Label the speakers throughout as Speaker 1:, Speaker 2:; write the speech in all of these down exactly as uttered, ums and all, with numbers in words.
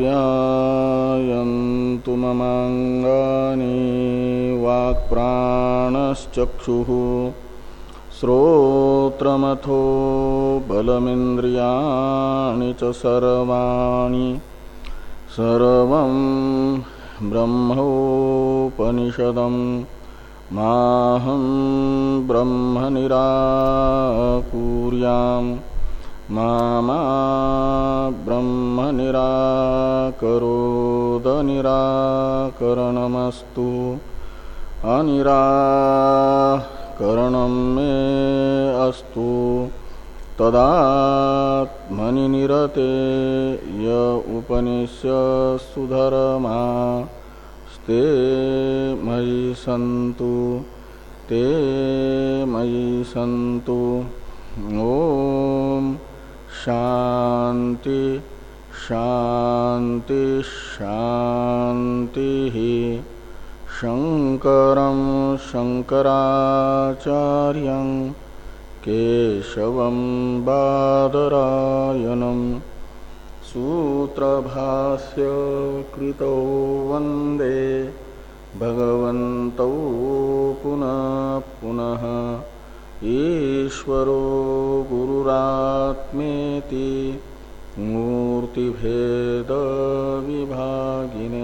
Speaker 1: आप्यायन्तु ममाङ्गानि वाक्प्राणश्चक्षुः श्रोत्रमथो बलमिन्द्रियाणि च सर्वाणि सर्वं ब्रह्मोपनिषदं माहं ब्रह्म निराकुर्यां मा मा ब्रह्म निराकरोद निराकरणमस्तु अनिराकरणं मे अस्तु तदात्मनि निरते य उपनिष्यत्सु धर्मा ते मयि सन्तु ते मयि सन्तु। ओम शांति शांति शांति। शंकरं शंकराचार्यं केशवं बादरायणं सूत्रभाष्य कृतौ वन्दे भगवन्तौ पुनः पुनः। ईश्वरो गुरुरात्मेति मूर्तिभेद विभागिने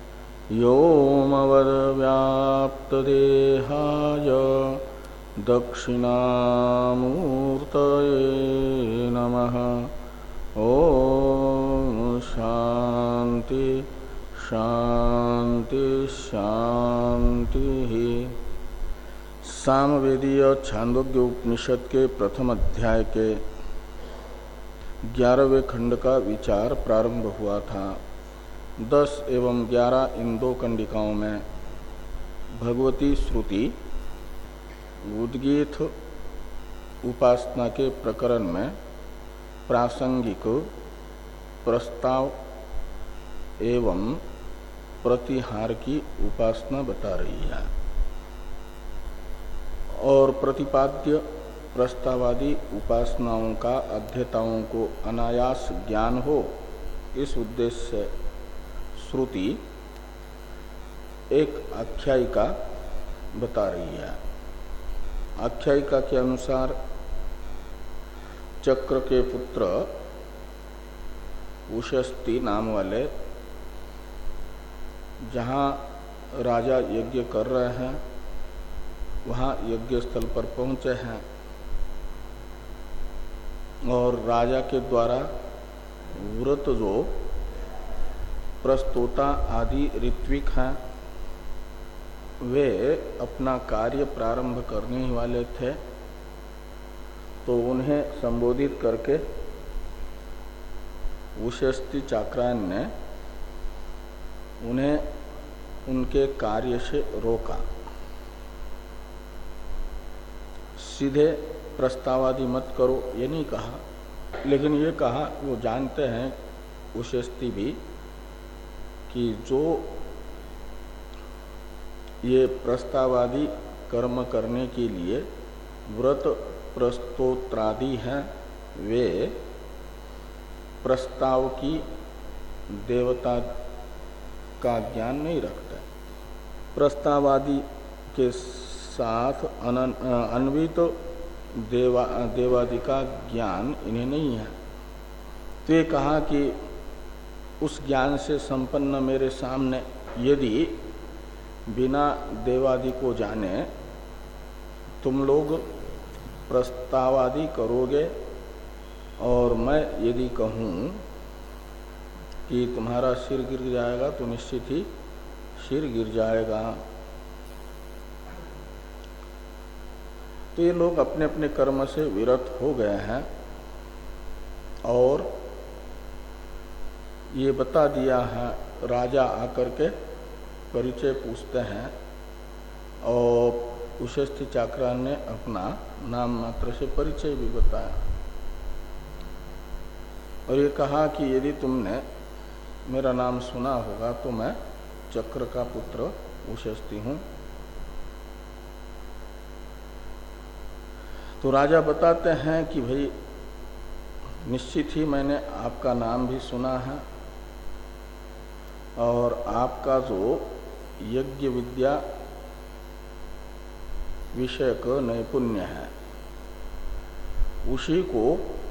Speaker 1: व्योमवद्व्याप्तदेहाय दक्षिणामूर्तये नमः। ओम शांति शांति शांति। सामवेदीय छांदोग्य उपनिषद के प्रथम अध्याय के ग्यारहवें खंड का विचार प्रारंभ हुआ था। दस एवं ग्यारह इन दो कंडिकाओं में भगवती श्रुति उद्गीत उपासना के प्रकरण में प्रासंगिक प्रस्ताव एवं प्रतिहार की उपासना बता रही है और प्रतिपाद्य प्रस्तावादी उपासनाओं का अध्येताओं को अनायास ज्ञान हो, इस उद्देश्य से श्रुति एक आख्यायिका बता रही है। आख्यायिका के अनुसार चक्र के पुत्र उशस्ती नाम वाले जहाँ राजा यज्ञ कर रहे हैं वहाँ यज्ञ स्थल पर पहुँचे हैं और राजा के द्वारा व्रत जो प्रस्तोता आदि ऋत्विक हैं वे अपना कार्य प्रारंभ करने ही वाले थे, तो उन्हें संबोधित करके उशस्ती चाक्रायन ने उन्हें उनके कार्य से रोका। सीधे प्रस्तावादि मत करो ये नहीं कहा, लेकिन ये कहा वो जानते हैं उशस्ती भी कि जो ये प्रस्तावादि कर्म करने के लिए व्रत प्रस्तोत्रादि हैं वे प्रस्ताव की देवता का ज्ञान नहीं रखते। प्रस्तावादि के साथ अन्वित तो देवा देवादि का ज्ञान इन्हें नहीं है। तो ये कहा कि उस ज्ञान से संपन्न मेरे सामने यदि बिना देवादि को जाने तुम लोग प्रस्तावादि करोगे और मैं यदि कहूँ कि तुम्हारा सिर गिर जाएगा तो निश्चित ही सिर गिर जाएगा। तो ये लोग अपने अपने कर्म से विरत हो गए हैं और ये बता दिया है। राजा आकर के परिचय पूछते हैं और उशस्ती चाक्रायन ने अपना नाम मात्र से परिचय भी बताया और ये कहा कि यदि तुमने मेरा नाम सुना होगा तो मैं चक्र का पुत्र उशस्ती हूँ। तो राजा बताते हैं कि भाई निश्चित ही मैंने आपका नाम भी सुना है और आपका जो यज्ञ विद्या विषयक नैपुण्य है उसी को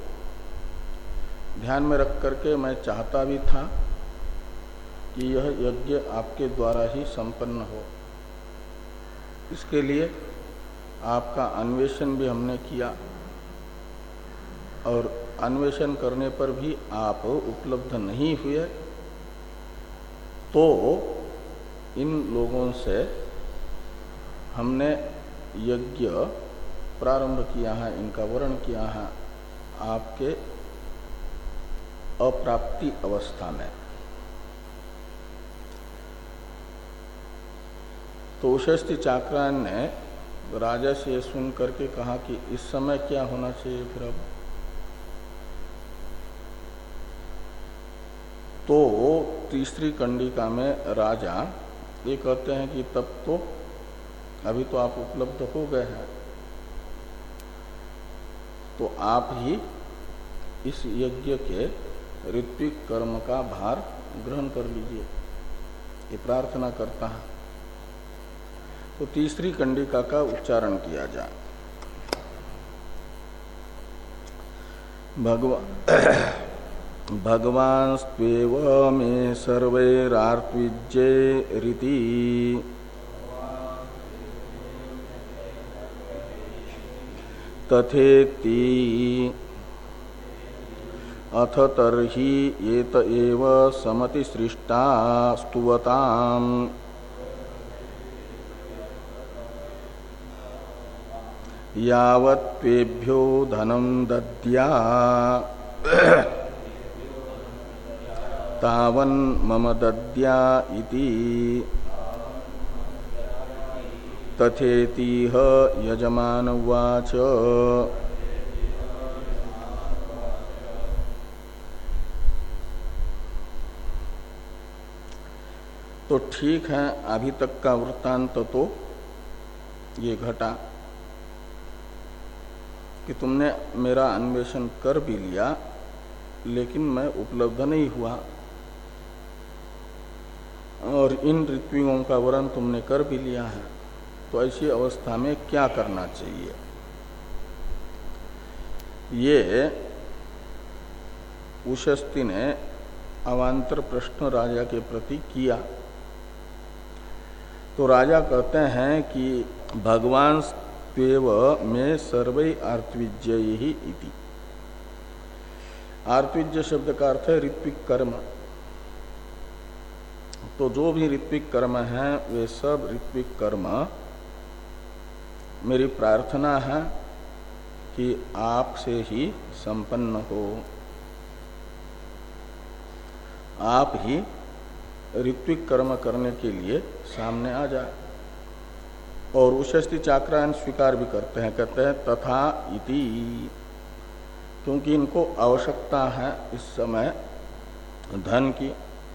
Speaker 1: ध्यान में रख करके मैं चाहता भी था कि यह यज्ञ आपके द्वारा ही संपन्न हो। इसके लिए आपका अन्वेषण भी हमने किया और अन्वेषण करने पर भी आप उपलब्ध नहीं हुए, तो इन लोगों से हमने यज्ञ प्रारंभ किया है, इनका वर्ण किया है आपके अप्राप्ति अवस्था में। तो उशस्ति चाक्रायन ने राजा से ये सुन करके कहा कि इस समय क्या होना चाहिए फिर अब। तो तीसरी कंडिका में राजा ये कहते हैं कि तब तो अभी तो आप उपलब्ध हो गए हैं, तो आप ही इस यज्ञ के ऋत्विक कर्म का भार ग्रहण कर लीजिए, ये प्रार्थना करता है। तो तीसरी कंडिका का उच्चारण किया जाए। भगवान भगवांस्त्वेव मे सर्वैरार्त्विज्ये रीति तथेति अथ तर्हि एत एव समति सृष्टा स्तुवताम् यावत्वेभ्यो धनं दद्या तावन् मम दद्या इति तथेतिह यजमान उवाच। तो ठीक है, अभी तक का वृत्तांत तो ये घटा कि तुमने मेरा अन्वेषण कर भी लिया लेकिन मैं उपलब्ध नहीं हुआ, और इन ऋत्विकों का वर्ण तुमने कर भी लिया है, तो ऐसी अवस्था में क्या करना चाहिए, ये उशस्ति ने अवान्तर प्रश्न राजा के प्रति किया। तो राजा कहते हैं कि भगवान त्वेव में सर्वै आर्तविज्य ही इति। आर्तविज्य शब्द का अर्थ है ऋत्विक कर्म। तो जो भी ऋत्विक कर्म है वे सब ऋत्विक कर्म मेरी प्रार्थना है कि आपसे ही संपन्न हो, आप ही ऋत्विक कर्म करने के लिए सामने आ जाए। और उशस्ति चाक्रायन स्वीकार भी करते हैं, कहते हैं तथा इति, क्योंकि इनको आवश्यकता है इस समय धन की,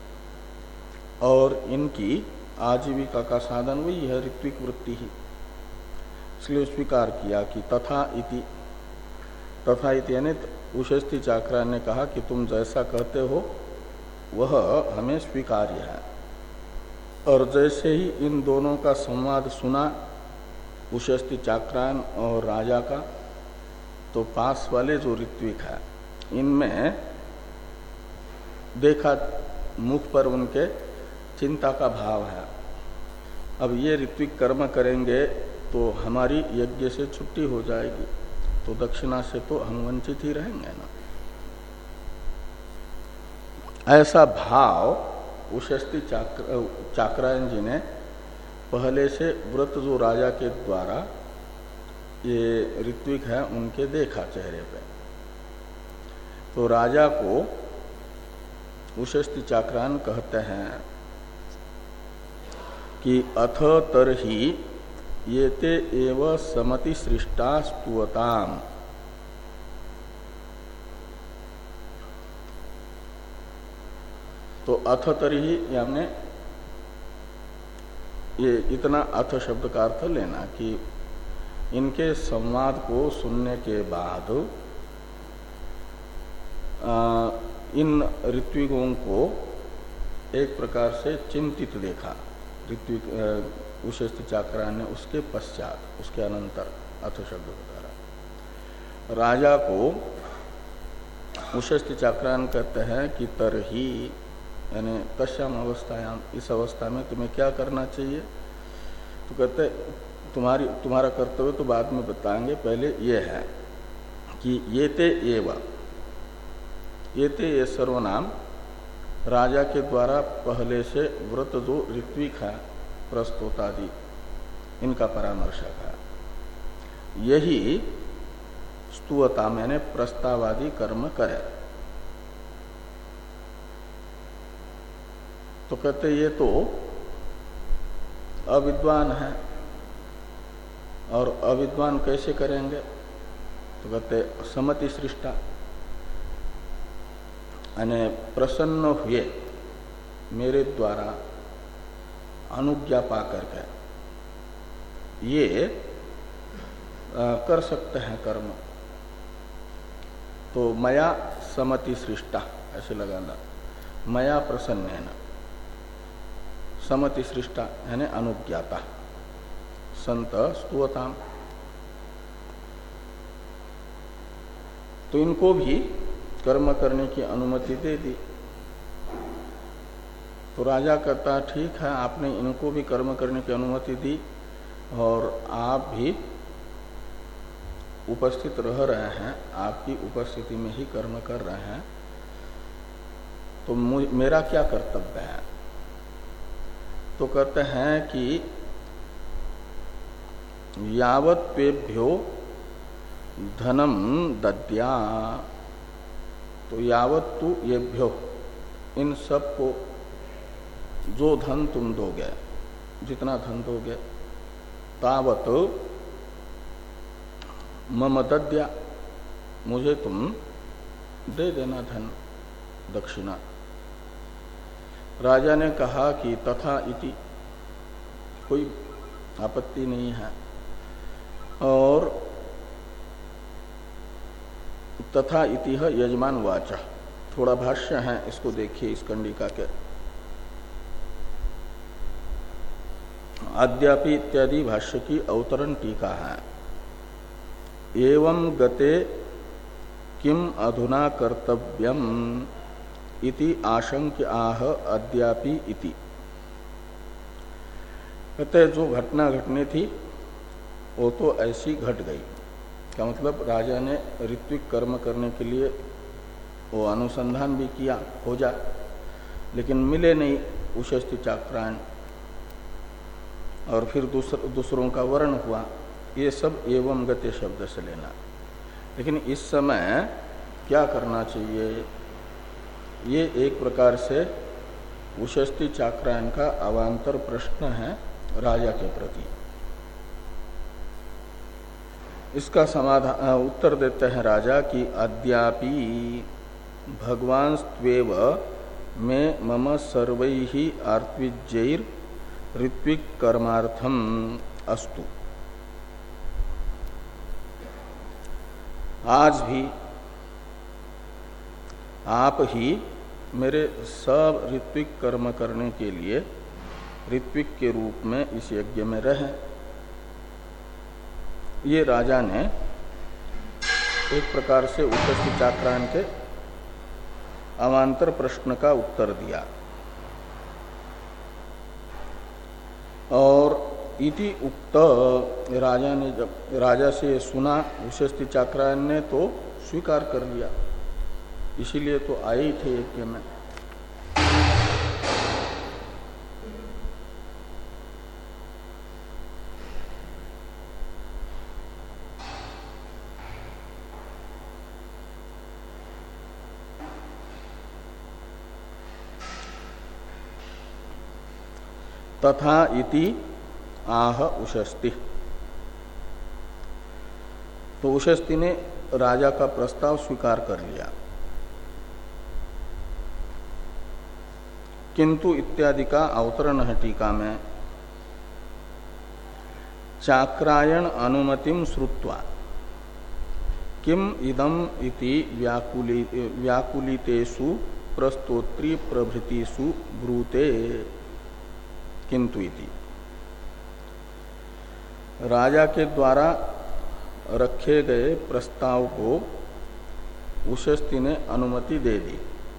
Speaker 1: और इनकी आजीविका का साधन वही है ऋत्विक वृत्ति ही, इसलिए स्वीकार किया कि तथा इति। तथा इति यानी उशस्ति चाक्रायन ने कहा कि तुम जैसा कहते हो वह हमें स्वीकार्य है। और जैसे ही इन दोनों का संवाद सुना उशस्ति चाक्रायन और राजा का, तो पास वाले जो ऋत्विक है इनमें देखा मुख पर उनके चिंता का भाव है। अब ये ऋत्विक कर्म करेंगे तो हमारी यज्ञ से छुट्टी हो जाएगी, तो दक्षिणा से तो हम वंचित ही रहेंगे ना। ऐसा भाव उशस्ति चाक्र चाक्रायन जी ने पहले से व्रत जो राजा के द्वारा ये ऋत्विक है उनके देखा चेहरे पे। तो राजा को उशस्ति चाक्रायन कहते हैं कि अथ तरहि येते एव समति सृष्टा स्तुवताम। तो अथ तरहि यानी ये इतना अथ शब्द का अर्थ लेना कि इनके संवाद को सुनने के बाद आ, इन ऋत्विकों को एक प्रकार से चिंतित देखा ऋत्विक उषस्ति चाक्रायण ने, उसके पश्चात उसके अनंतर अथ शब्द बता रहा। राजा को उषस्ति चाक्रायण कहते हैं कि तरही यानी तस्याम अवस्थायाम, इस अवस्था में तुम्हें क्या करना चाहिए। तो कहते तुम्हारी तुम्हारा कर्तव्य तो बाद में बताएंगे, पहले ये है कि ये ते एव, ये ते ये सर्वनाम राजा के द्वारा पहले से व्रत जो ऋत्विक है प्रस्तोतादि इनका परामर्शक है, यही स्तुवता मैंने प्रस्तावादि कर्म करे। तो कहते ये तो अविद्वान है, और अविद्वान कैसे करेंगे। तो कहते समति सृष्टा यानी प्रसन्न हुए मेरे द्वारा अनुज्ञा पा करके ये आ, कर सकते हैं कर्म। तो मया समति सृष्टा ऐसे लगाना, मया प्रसन्नेन समति सृष्टा यानी अनुज्ञाता संत स्तुवताम। तो इनको भी कर्म करने की अनुमति दे दी। तो राजा कहता ठीक है, आपने इनको भी कर्म करने की अनुमति दी और आप भी उपस्थित रह रहे हैं, आपकी उपस्थिति में ही कर्म कर रहे हैं, तो मेरा क्या कर्तव्य है। तो कहते हैं कि यावत् त्वेभ्यो धनम दद्या, तो यावत् तु येभ्यो इन सब को जो धन तुम दोगे, जितना धन दोगे, तावत मम दद्या मुझे तुम दे देना धन दक्षिणा। राजा ने कहा कि तथा इति, कोई आपत्ति नहीं है। और तथा इति है यजमान वाचा, थोड़ा भाष्य है, इसको देखिए इस कंडिका के। अद्यापि इत्यादि भाष्य की अवतरण टीका है। एवं गते किम अधुना कर्तव्यम इति आशंक्य आह अद्यापि इति। कहते जो घटना घटनी थी वो तो ऐसी घट गई। क्या मतलब, राजा ने ऋत्विक कर्म करने के लिए वो अनुसंधान भी किया खोजा, लेकिन मिले नहीं उषस्ति चाक्रायण, और फिर दूसर, दूसरों का वर्ण हुआ। ये सब एवं गते शब्द से लेना। लेकिन इस समय क्या करना चाहिए, ये एक प्रकार से उषस्ति चाक्रायण का अवान्तर प्रश्न है राजा के प्रति। इसका समाधान उत्तर देते हैं राजा कि अद्यापि भगवान त्वेव में मम सर्वैहि आर्तविज्जैर ऋत्विक कर्मार्थम अस्तु। आज भी आप ही मेरे सब ऋत्विक कर्म करने के लिए ऋत्विक के रूप में इस यज्ञ में रहे। ये राजा ने एक प्रकार से उषस्ति चाक्रायण के अवान्तर प्रश्न का उत्तर दिया। और इति उक्त, राजा ने जब राजा से ये सुना उषस्ति चाक्रायण ने तो स्वीकार कर लिया, इसीलिए तो आए ही थे यज्ञ में। तथा इति आह उषस्ति। तो उषस्ति ने राजा का प्रस्ताव स्वीकार कर लिया। किंतु इत्यादि का अवतरण है टीका में। चाक्रायण अनुमतिम श्रुत्वा किम इदम इति व्याकुली व्याकुलितेषु प्रस्तोत्री प्रभृतिषु ब्रूते किंतु इति। राजा के द्वारा रखे गए प्रस्ताव को उशस्ती ने अनुमति दे दी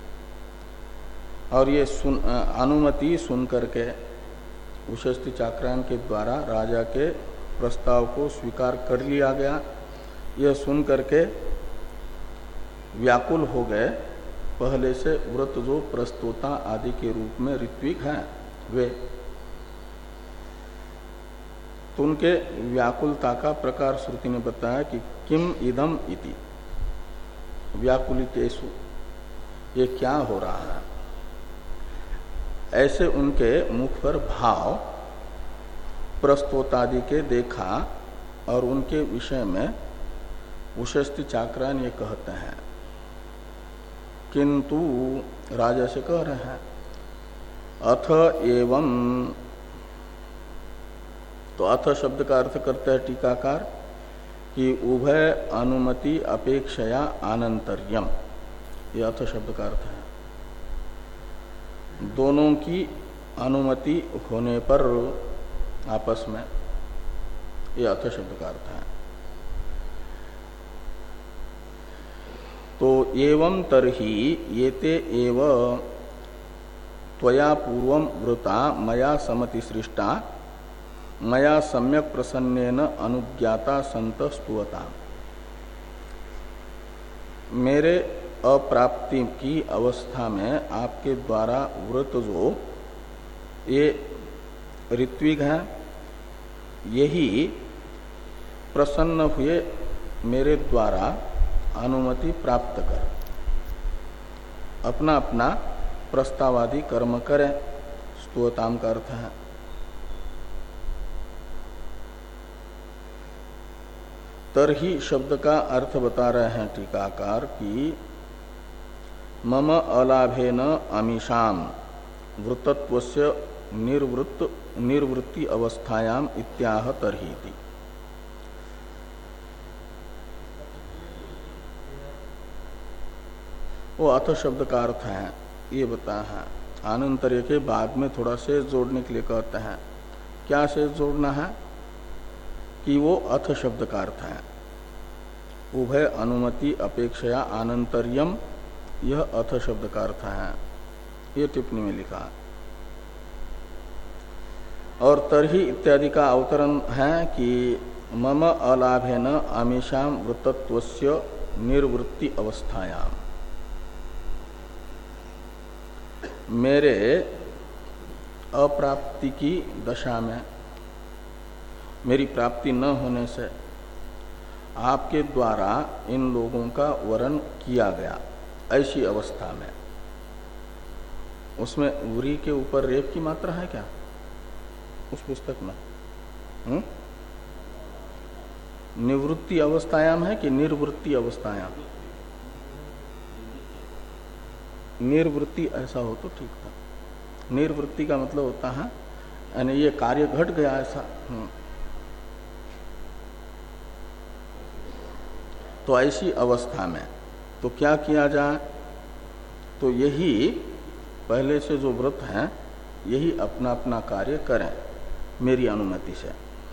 Speaker 1: और ये सुन अनुमति सुन करके उशस्ती चाक्रायन के द्वारा राजा के प्रस्ताव को स्वीकार कर लिया गया। यह सुन करके व्याकुल हो गए पहले से व्रत जो प्रस्तोता आदि के रूप में ऋत्विक हैं वे। तो उनके व्याकुलता का प्रकार श्रुति ने बताया कि किम इदम इति व्याकुलितेषु, ये क्या हो रहा है। ऐसे उनके मुख पर भाव प्रस्तोतादि के देखा और उनके विषय में उशस्ती चाक्रायन ये कहते हैं। किंतु राजा से कह रहे हैं अथ एवं, तो अथ शब्द का अर्थ करते हैं टीकाकार कि उभय अनुमति अपेक्षया आनंतर्यम, ये अथ शब्द का अर्थ है। दोनों की अनुमति होने पर आपस में, ये अथ शब्द का अर्थ है। तो एवं तरहि येते एव त्वया पूर्वं वृता मया समति सृष्टा मया सम्यक प्रसन्नेन अनुज्ञाता संत स्तुवता। मेरे अप्राप्ति की अवस्था में आपके द्वारा व्रत जो ये ऋत्विक हैं, यही प्रसन्न हुए मेरे द्वारा अनुमति प्राप्त कर अपना अपना प्रस्तावादि कर्म करें। स्तुवताम का अर्थ है। तरही शब्द का अर्थ बता रहे हैं टीकाकार कि मम अलाभेन अमीशाम वृत्तत्वस्य निर्वृत्त निर्वृत्ति अवस्थायाम इत्याह तरहीति। वो अथ शब्द का अर्थ है ये बताया है। आनंतर्य के बाद में थोड़ा शेष जोड़ने के लिए कहते हैं। क्या शेष जोड़ना है कि वो अथ शब्द का अर्थ है। उभय अनुमति अपेक्षया आनंतर्यम, यह अथ शब्द का अर्थ है, ये टिप्पणी में लिखा। और तरही इत्यादि का अवतरण है कि मम अलाभेन आमिषाम वृत्तत्वस्य निर्वृत्ति अवस्थायाम, मेरे अप्राप्ति की दशा में, मेरी प्राप्ति न होने से आपके द्वारा इन लोगों का वर्ण किया गया, ऐसी अवस्था में। उसमें उरी के ऊपर रेप की मात्रा है क्या उस पुस्तक में? हुँ? निवृत्ति अवस्थायाम है कि निर्वृत्ति अवस्थायाम? निर्वृत्ति ऐसा हो तो ठीक था। निर्वृत्ति का मतलब होता है यानी ये कार्य घट गया ऐसा। तो ऐसी अवस्था में तो क्या किया जाए? तो यही पहले से जो व्रत हैं यही अपना अपना कार्य करें मेरी अनुमति से।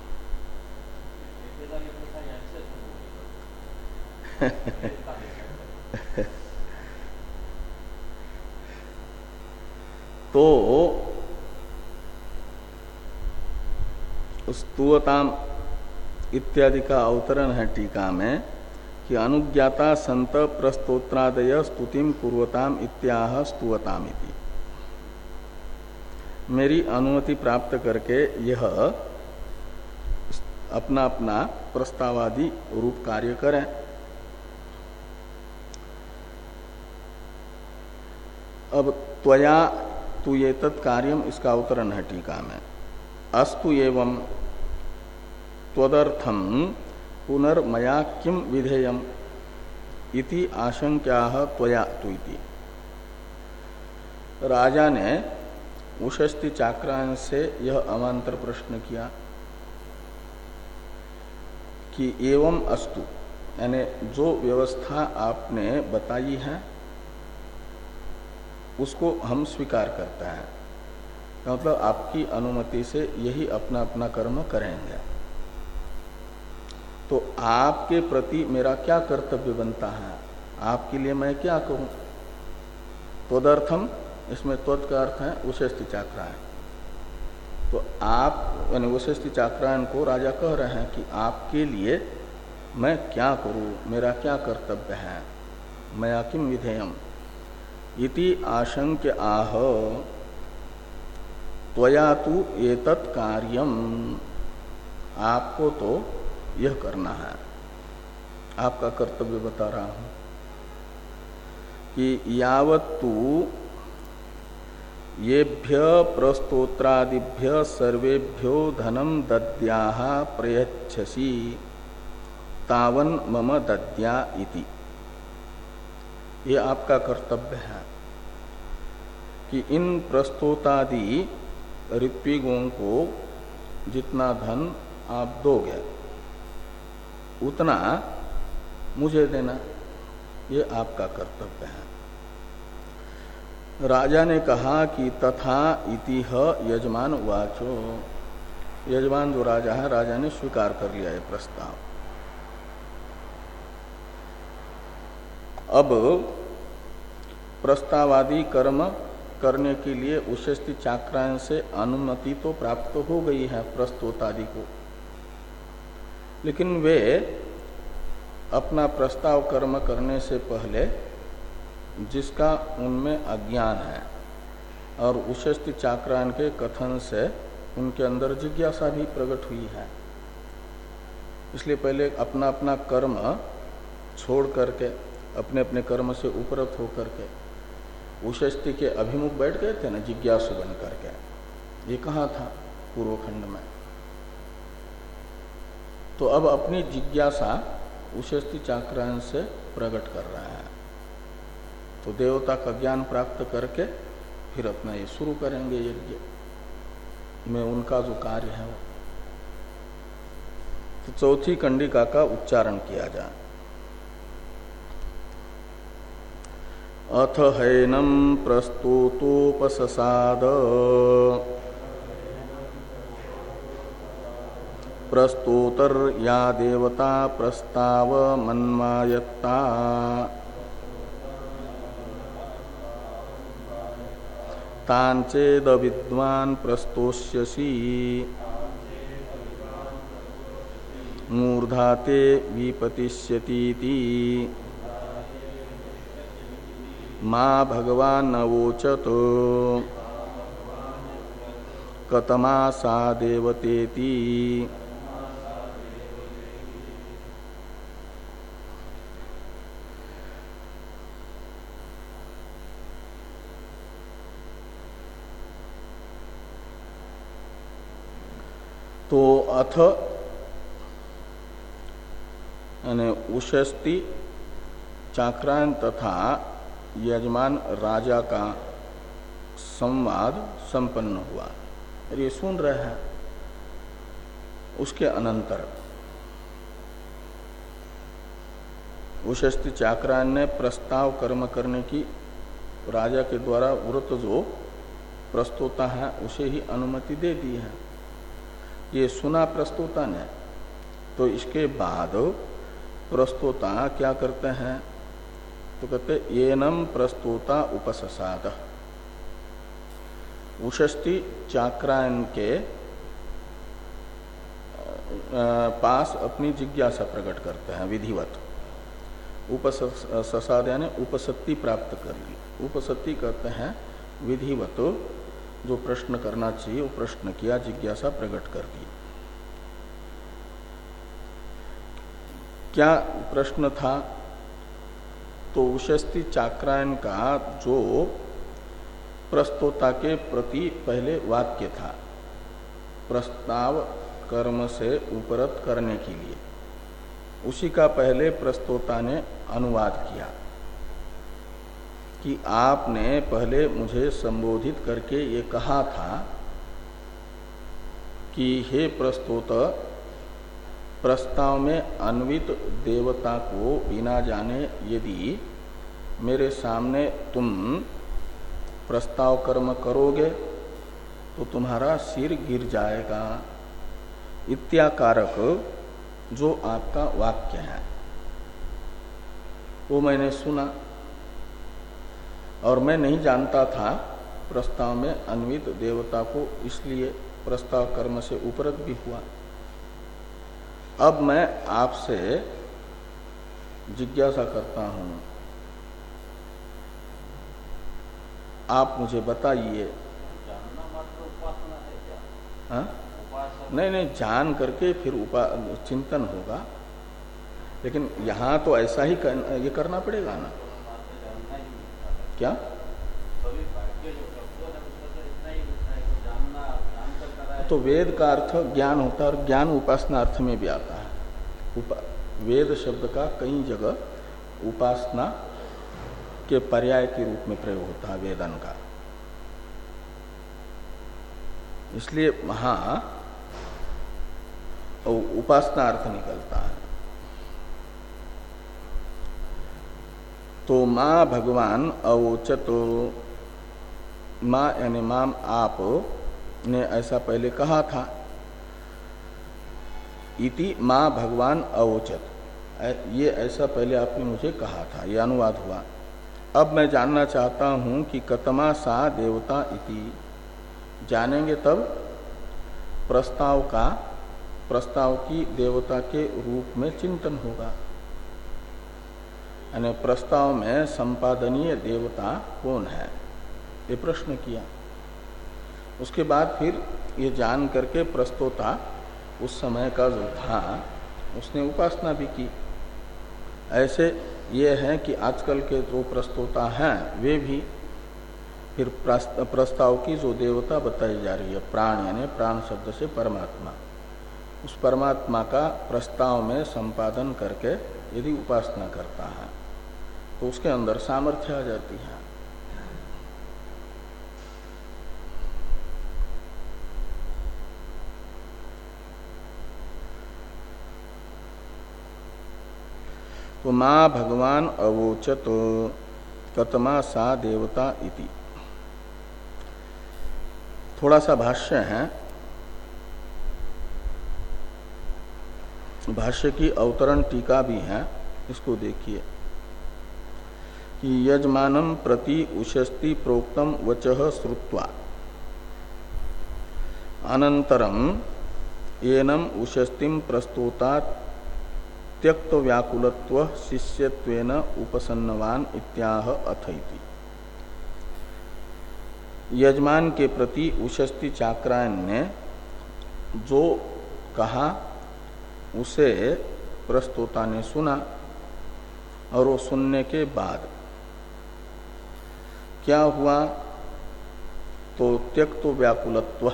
Speaker 1: तो स्तुवताम इत्यादि का अवतरण है टीका में कि अनुज्ञाता संत प्रस्तोत्रादय स्तुतिम कुर्वताम इत्याह स्तुवताम इति। मेरी अनुमति प्राप्त करके यह अपना अपना प्रस्तावादि रूप कार्य करें। अब त्वया तु ये तत्कार्यम, इसका अवतरण है टीका में। अस्तु एवं त्वदर्थम पुनर्मया किम विधेयम इति आशंक्याः त्वया तु इति। राजा ने उशस्ती चाक्रायन से यह अवान्तर प्रश्न किया कि एवं अस्तु, यानी जो व्यवस्था आपने बताई है उसको हम स्वीकार करते हैं, मतलब आपकी अनुमति से यही अपना अपना कर्म करेंगे। तो आपके प्रति मेरा क्या कर्तव्य बनता है, आपके लिए मैं क्या करूं? तदर्थम, इसमें त्वत् का अर्थ है उशस्ति चाक्रायण। तो आप यानी उशस्ति चाक्रायण को राजा कह रहे हैं कि आपके लिए मैं क्या करूं, मेरा क्या कर्तव्य है, मया किम विधेयम इति आशंक्य आह त्वया तु एतत् कार्यम, आपको तो यह करना है, आपका कर्तव्य बता रहा हूं कि यावत्तु येभ्य प्रस्तोत्रादिभ्य सर्वेभ्यो धनम दद्याः प्रयच्छसि तावन मम दद्या इति। ये आपका कर्तव्य है कि इन प्रस्तोतादि ऋत्विगों को जितना धन आप दोगे उतना मुझे देना, ये आपका कर्तव्य है। राजा ने कहा कि तथा इति ह यजमान वाचो, यजमान जो राजा है, राजा ने स्वीकार कर लिया है प्रस्ताव। अब प्रस्तावादि कर्म करने के लिए उशस्ति चाक्रायण से अनुमति तो प्राप्त हो गई है प्रस्तोतादि को, लेकिन वे अपना प्रस्ताव कर्म करने से पहले जिसका उनमें अज्ञान है और उशस्ति चाक्रायण के कथन से उनके अंदर जिज्ञासा भी प्रकट हुई है, इसलिए पहले अपना अपना कर्म छोड़ करके अपने अपने कर्म से उपरत होकर के उशस्ति के अभिमुख बैठ गए थे ना, जिज्ञासु बन करके। ये कहा था पूर्व खंड में। तो अब अपनी जिज्ञासा उशस्ति चाक्रायण से प्रकट कर रहा है, तो देवता का ज्ञान प्राप्त करके फिर अपना ये शुरू करेंगे यज्ञ में उनका जो कार्य है वो। तो चौथी कंडिका का उच्चारण किया जाए। अथ हैनम प्रस्तुतोपससाद प्रस्तोतर या देवता प्रस्ताव मन्मायत्ता तांचेद विद्वान् प्रस्तोष्यसि मूर्धाते विपतिष्यतीति मा भगवान् नवोचत कतमा सा देवतेति। तो अथ यानी उशस्ति चाक्रायण तथा यजमान राजा का संवाद संपन्न हुआ, ये सुन रहे हैं। उसके अनंतर उशस्ति चाक्रायण ने प्रस्ताव कर्म करने की राजा के द्वारा व्रत जो प्रस्तोता है उसे ही अनुमति दे दी है। ये सुना प्रस्तोता ने, तो इसके बाद प्रस्तोता क्या करते हैं, तो कहते येनम प्रस्तोता उपससाद, उशस्ति चाक्रायण के पास अपनी जिज्ञासा प्रकट करते हैं विधिवत। उपससाद यानी उपसत्ति प्राप्त कर ली। उपसत्ति कहते हैं विधिवत जो प्रश्न करना चाहिए वो प्रश्न किया, जिज्ञासा प्रकट कर दी। क्या प्रश्न था, तो उशस्ति चाक्रायण का जो प्रस्तोता के प्रति पहले वाक्य था प्रस्ताव कर्म से उपरत करने के लिए, उसी का पहले प्रस्तोता ने अनुवाद किया कि आपने पहले मुझे संबोधित करके ये कहा था कि हे प्रस्तोत, प्रस्ताव में अन्वित देवता को बिना जाने यदि मेरे सामने तुम प्रस्ताव कर्म करोगे तो तुम्हारा सिर गिर जाएगा, इत्याकारक जो आपका वाक्य है वो मैंने सुना और मैं नहीं जानता था प्रस्ताव में अन्वित देवता को, इसलिए प्रस्ताव कर्म से उपरत भी हुआ। अब मैं आपसे जिज्ञासा करता हूं, आप मुझे बताइए।
Speaker 2: जानना मात्र उपासना है क्या?
Speaker 1: हाँ?
Speaker 2: उपासना
Speaker 1: नहीं नहीं, जान करके फिर उपा चिंतन होगा, लेकिन यहाँ तो ऐसा ही कर, ये करना पड़ेगा ना।
Speaker 2: मात्र जानना ही होता है।
Speaker 1: क्या?
Speaker 2: सभी वाक्य जो शब्दों है उसका तो इतना ही होता है कि जानना, जानकर कराया।
Speaker 1: तो वेद का अर्थ ज्ञान होता है और ज्ञान उपासना अर्थ में भी आता है। उपा, वेद शब्द का कई जगह उपासना के पर्याय के रूप में प्रयोग होता है वेदन का, इसलिए वहां उपासना अर्थ निकलता है। तो मां भगवान अवोचत, मां यानी माम आप ने ऐसा पहले कहा था, इति मां भगवान अवोचत, ये ऐसा पहले आपने मुझे कहा था, ये अनुवाद हुआ। अब मैं जानना चाहता हूं कि कतमा सा देवता इति, जानेंगे तब प्रस्ताव का, प्रस्ताव की देवता के रूप में चिंतन होगा, यानी प्रस्ताव में संपादनीय देवता कौन है, ये प्रश्न किया। उसके बाद फिर ये जान करके प्रस्तोता उस समय का जो था उसने उपासना भी की। ऐसे ये है कि आजकल के जो प्रस्तोता हैं वे भी फिर प्रस्ताव की जो देवता बताई जा रही है, प्राण यानी प्राण शब्द से परमात्मा, उस परमात्मा का प्रस्ताव में संपादन करके यदि उपासना करता है तो उसके अंदर सामर्थ्य आ जाती है। तो मां भगवान अवोचत कतमा सा देवता इति। थोड़ा सा भाष्य है, भाष्य की अवतरण टीका भी है, इसको देखिए कि यजमानम प्रति उशस्ति प्रोक्तम वचः श्रुत्वा अनंतरम एनम उशस्तिम प्रस्तोता त्यक्त व्याकुलत्व शिष्यत्वेन उपसन्नवान इत्याह अथैति। यजमान के प्रति उशस्ति चाक्रायन ने जो कहा उसे प्रस्तोता ने सुना, और वो सुनने के बाद क्या हुआ, तो त्यक्त व्याकुलत्व,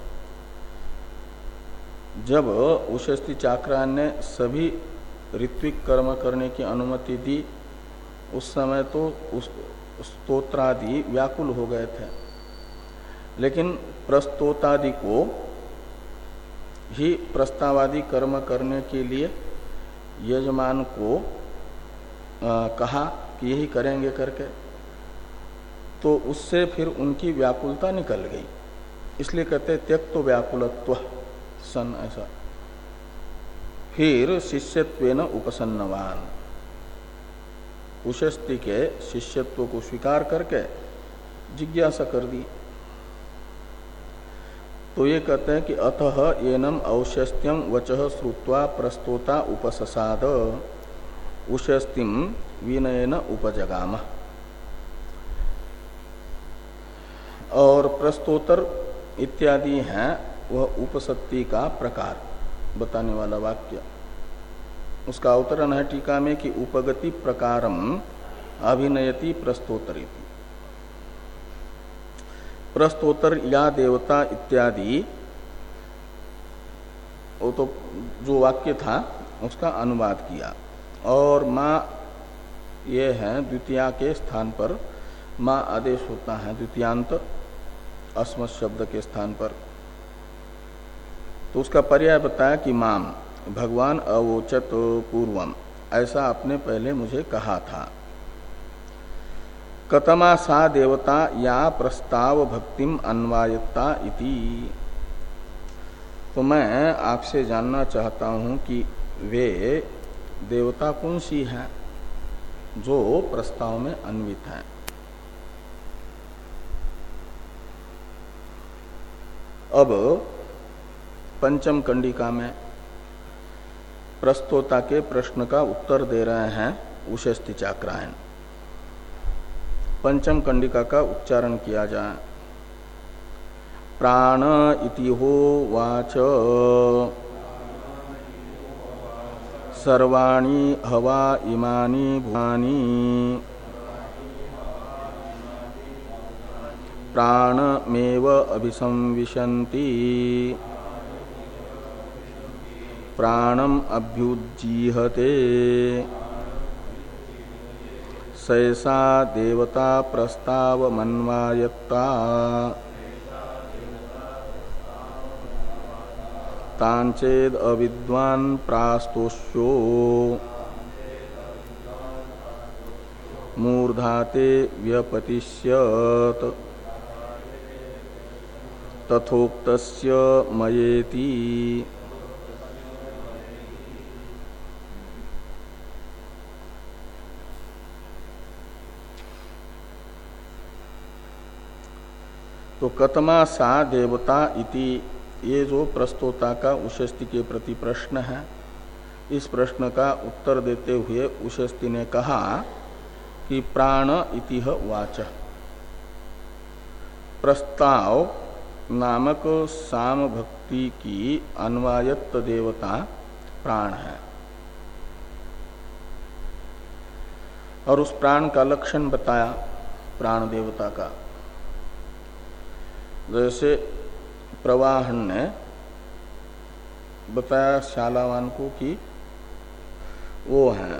Speaker 1: जब उशस्ति चाक्रायन ने सभी ऋत्विक कर्म करने की अनुमति दी, उस समय तो उस स्तोत्रादि व्याकुल हो गए थे, लेकिन प्रस्तोतादि को ही प्रस्तावादि कर्म करने के लिए यजमान को आ, कहा कि यही करेंगे करके, तो उससे फिर उनकी व्याकुलता निकल गई, इसलिए कहते त्यक्त व्याकुलत्व सन ऐसा। फिर शिष्यत्वेन उपसन्नवान, उशस्ति के शिष्यत्व को स्वीकार करके जिज्ञासा कर दी। तो ये कहते हैं कि अतः एनम औशस्त्यम वचः श्रुत्वा प्रस्तोता उपससाद उशस्तिम विनयन उपजगाम। और प्रस्तोतर इत्यादि हैं वह उपसत्ति का प्रकार बताने वाला वाक्य, उसका अवतरण है टीका में कि उपगति प्रकारम अभिनयति प्रस्तोतरिति। प्रस्तोतर या देवता इत्यादि, वो तो जो वाक्य था उसका अनुवाद किया, और माँ ये है द्वितीया के स्थान पर माँ आदेश होता है द्वितीयांत अस्मत् शब्द के स्थान पर, तो उसका पर्याय बताया कि माम भगवान अवोचत पूर्वम, ऐसा आपने पहले मुझे कहा था। कतमा सा देवता या प्रस्ताव भक्तिम अन्वायत्ता इति। तो मैं आपसे जानना चाहता हूं कि वे देवता कौन सी है जो प्रस्ताव में अन्वित है। अब पंचम कंडिका में प्रस्तोता के प्रश्न का उत्तर दे रहे हैं उशस्ति चाक्रायन। पंचम कंडिका का उच्चारण किया जाए। प्राण इति हो वाच सर्वाणि हवा इमानि भूतानि प्राणमेव अभिसंविशन्ति प्राणम अभ्युज्जीहते सैसा देवता प्रस्ताव मन्वायत्ता तांचेद अविद्वान प्रास्तोष्यो मूर्धाते व्यपतिष्यत तथोक्तस्य मयेति। तो कतमा सा देवता इति, ये जो प्रस्तोता का उशस्ति के प्रति प्रश्न है, इस प्रश्न का उत्तर देते हुए उशस्ति ने कहा कि प्राण इतिह वाच, प्रस्ताव नामक साम भक्ति की अन्वायत्त देवता प्राण है। और उस प्राण का लक्षण बताया प्राण देवता का। जैसे प्रवाहन ने बताया शालावान को कि वो है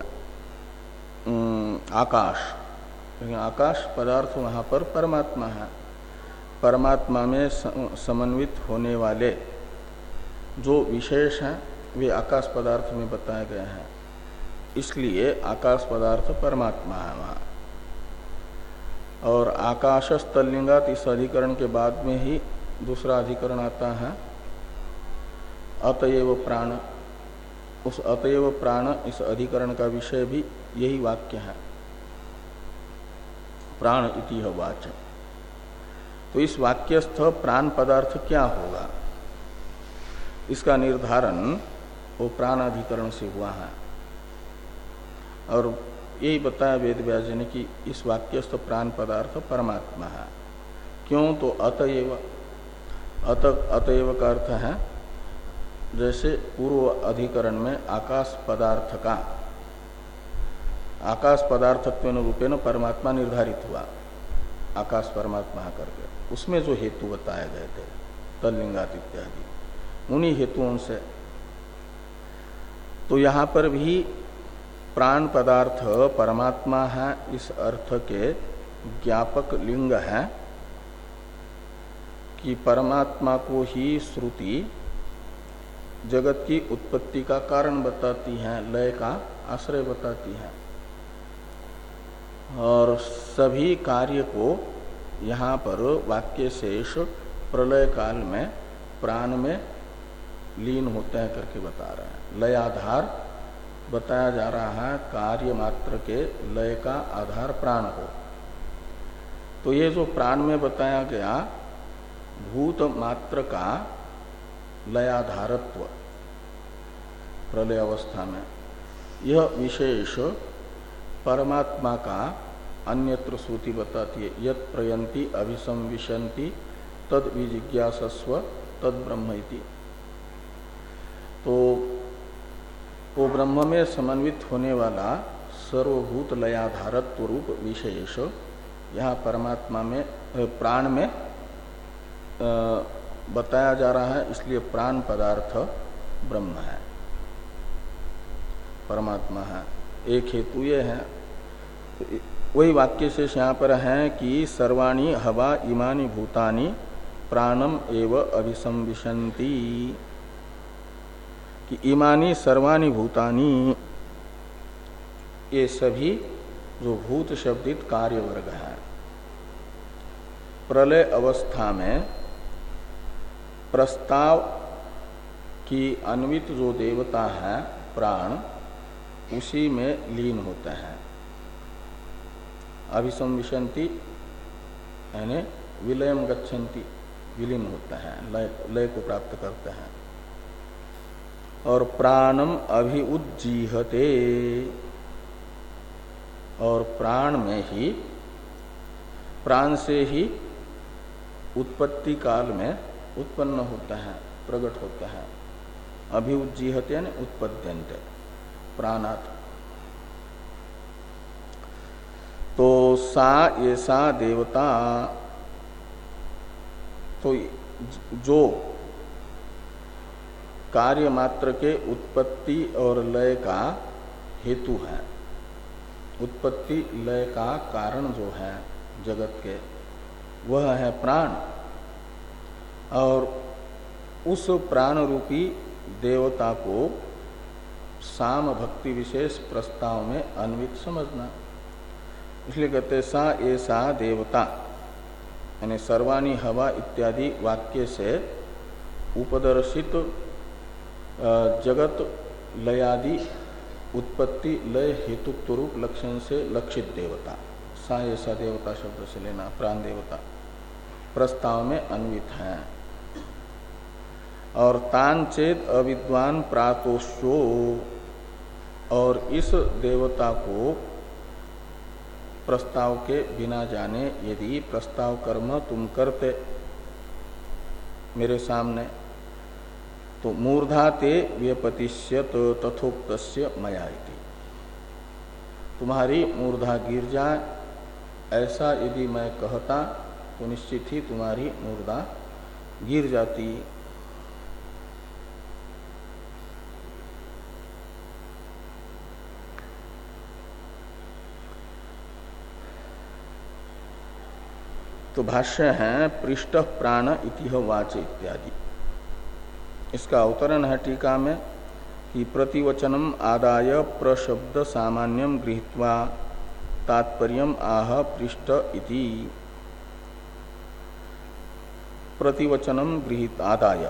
Speaker 1: आकाश, लेकिन आकाश पदार्थ वहां पर परमात्मा है। परमात्मा में समन्वित होने वाले जो विशेष हैं वे आकाश पदार्थ में बताए गए हैं, इसलिए आकाश पदार्थ परमात्मा है वहाँ। और आकाश तल्लिंगात इस अधिकरण के बाद में ही दूसरा अधिकरण आता है अतएव प्राण। उस अतएव प्राण इस अधिकरण का विषय भी यही वाक्य है, प्राण इति वाच। तो इस वाक्यस्थ प्राण पदार्थ क्या होगा, इसका निर्धारण वो प्राण अधिकरण से हुआ है। और यही बताया वेद व्यास जी ने कि इस वाक्यस्थ प्राण पदार्थ परमात्मा है। क्यों? तो अतएव, अत अतएव का अर्थ है जैसे पूर्व अधिकरण में आकाश पदार्थ का आकाश पदार्थत्वेन रूपेण परमात्मा निर्धारित हुआ, आकाश परमात्मा करके, उसमें जो हेतु बताए गए थे तल्लिंगात इत्यादि, उन्हीं हेतुओं से। तो यहाँ पर भी प्राण पदार्थ परमात्मा है, इस अर्थ के ज्ञापक लिंग है कि परमात्मा को ही श्रुति जगत की उत्पत्ति का कारण बताती है, लय का आश्रय बताती है। और सभी कार्य को यहाँ पर वाक्य शेष प्रलय काल में प्राण में लीन होते हैं करके बता रहे हैं। लय आधार बताया जा रहा है, कार्य मात्र के लय का आधार प्राण हो। तो ये जो प्राण में बताया गया भूत मात्र का लयाधारत्व प्रलय अवस्था में, यह विशेष परमात्मा का अन्यत्र श्रुति बताती है। यत् प्रयंति अभिसंविशन्ति तद विजिज्ञासस्व तद ब्रह्म इति। तो वो ब्रह्म में समन्वित होने वाला सर्वभूत लयाधारत्व रूप विशेष यहाँ परमात्मा में प्राण में बताया जा रहा है, इसलिए प्राण पदार्थ ब्रह्म है, परमात्मा है। एक हेतु ये है। तो वही वाक्य शेष यहाँ पर है कि सर्वाणि हवा इमानि भूतानि प्राणम एव अभिसंविशन्ति, कि इमानि सर्वाणि भूतानि, ये सभी जो भूत शब्दित कार्य वर्ग है। प्रलय अवस्था में प्रस्ताव की अन्वित जो देवता है प्राण, उसी में लीन होते हैं। अभिसंविशंति यानी विलयम गच्छन्ति, विलीन होते हैं, लय लय को प्राप्त करते हैं। और प्राणम अभिउज्जीहते, और प्राण में ही, प्राण से ही उत्पत्ति काल में उत्पन्न होता है, प्रकट होता है। अभिउज्जीहते यानी उत्पद्यन्ते प्राणात्। तो सा ऐसा देवता, तो जो कार्य मात्र के उत्पत्ति और लय का हेतु है, उत्पत्ति लय का कारण जो है जगत के, वह है प्राण। और उस प्राण रूपी देवता को साम भक्ति विशेष प्रस्ताव में अन्वित समझना। इसलिए कहते सा ऐसा देवता, यानी सर्वाणी हवा इत्यादि वाक्य से उपदर्शित जगत लयादि उत्पत्ति लय हेतुत्व रूप लक्षण से लक्षित देवता, सा ऐसा देवता शब्द से लेना प्राण देवता, प्रस्ताव में अन्वित है। और तान चेत अविद्वान प्रातोष्यो, और इस देवता को प्रस्ताव के बिना जाने यदि प्रस्ताव कर्म तुम करते मेरे सामने, तो मूर्धा ते व्यपतिष्यत तथोक्तस्य मया इति, तुम्हारी मूर्धा गिर जाए ऐसा यदि मैं कहता तो निश्चित ही तुम्हारी मूर्धा गिर जाती। तो भाष्य है पृष्ठ प्राण इतिह वाच इत्यादि। इसका अवतरण है टीका में कि प्रतिवचनम आदाय प्रशब्द सामान्यम गृहीत्वा तात्पर्यम आह पृष्ठ इति। प्रतिवचनम गृहीत आदाय